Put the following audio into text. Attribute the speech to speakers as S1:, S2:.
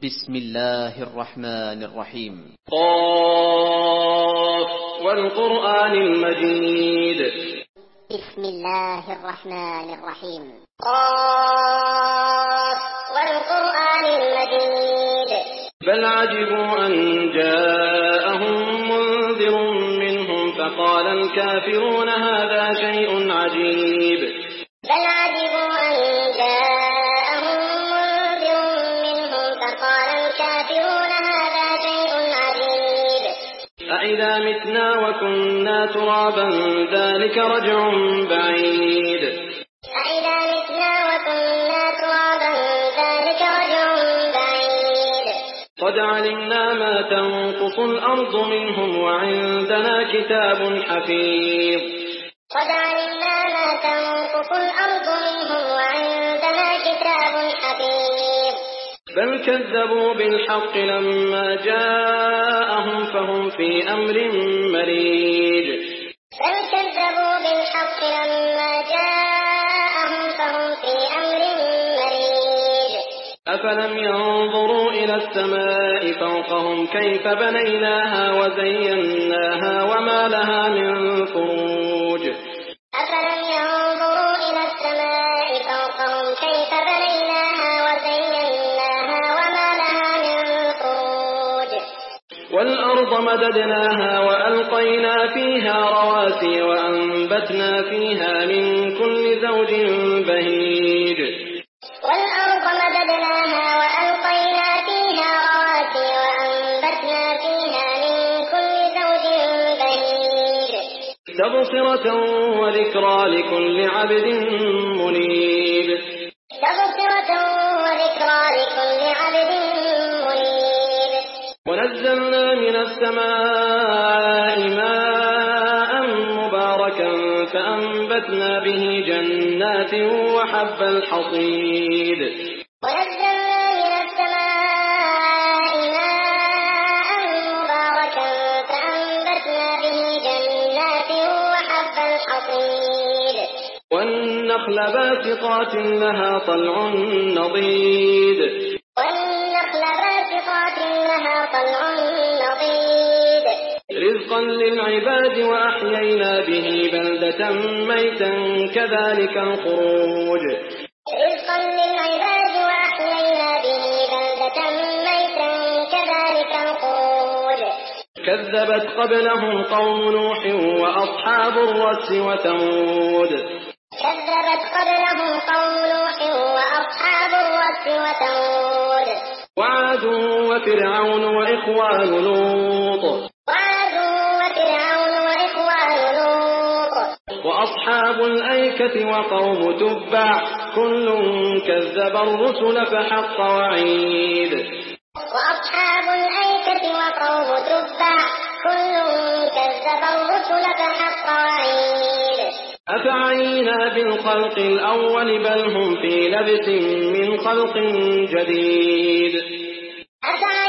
S1: بسم الله الرحمن الرحيم.
S2: قاف والقرآن المجيد.
S3: بسم الله الرحمن الرحيم. قاف والقرآن المجيد.
S2: بل عجبوا أن جاءهم منذر منهم فقال الكافرون هذا شيء عجيب.
S3: بل عجبوا أن جاءهم منذر منهم فقال الكافرون هذا شيء عجيب.
S2: أإذا متنا وكنا ترابا ذلك رجع بعيد.
S3: أإذا متنا وكنا ترابا ذلك رجع بعيد.
S2: قد علمنا ما تنقص الأرض منهم وعندنا كتاب حفيظ.
S3: قد علمنا ما تنقص الأرض منهم وعندنا كتاب حفيظ.
S2: بل كذبوا بالحق لما جاءهم فهم في أمر مريج.
S3: بل كذبوا بالحق لما جاءهم فهم في أمر مريج.
S2: أفلم ينظروا إلى السماء فوقهم كيف بنيناها وزيناها وما لها من فروج.
S3: أفلم ينظروا إلى السماء فوقهم كيف بنيناها وزيناها وما لها من فروج.
S2: والأرض مددناها وألقينا فيها رواسي وأنبتنا فيها من كل زوج بهيج.
S3: والأرض مددناها وألقينا فيها رواسي وأنبتنا فيها من كل زوج بهيج.
S2: تبصرة وذكرى لكل عبد منيب.
S3: تبصرة وذكرى لكل عبد منيب.
S2: ونزلنا من السماء ماء مباركا فأنبتنا به جنات وحب الحصيد.
S3: ونزلنا من السماء ماء مباركا فأنبتنا به جنات وحب الحصيد.
S2: والنخل باسقات لها طلع نضيد.
S3: والنخل باسقات لها طلع نضيد.
S2: رزقا للعباد وأحيينا به بلدة ميتا كذلك الخروج.
S3: رزقا للعباد وأحيينا به بلدة ميتا كذلك الخروج.
S2: كذبت قبلهم قوم نوح وأصحاب الرس وثمود.
S3: كذبت قبلهم قوم نوح وأصحاب الرس وثمود.
S2: وعاد وفرعون وإخوان لوط.
S3: وعاد وفرعون وإخوان لوط.
S2: وأصحاب الأيكة وقوم تبع كل كذب الرسل فحق وعيد.
S3: وأصحاب الأيكة وقوم تبع كل كذب الرسل فحق وعيد.
S2: أفعينا بالخلق الأول بل هم في لبس من خلق جديد.
S3: أفعينا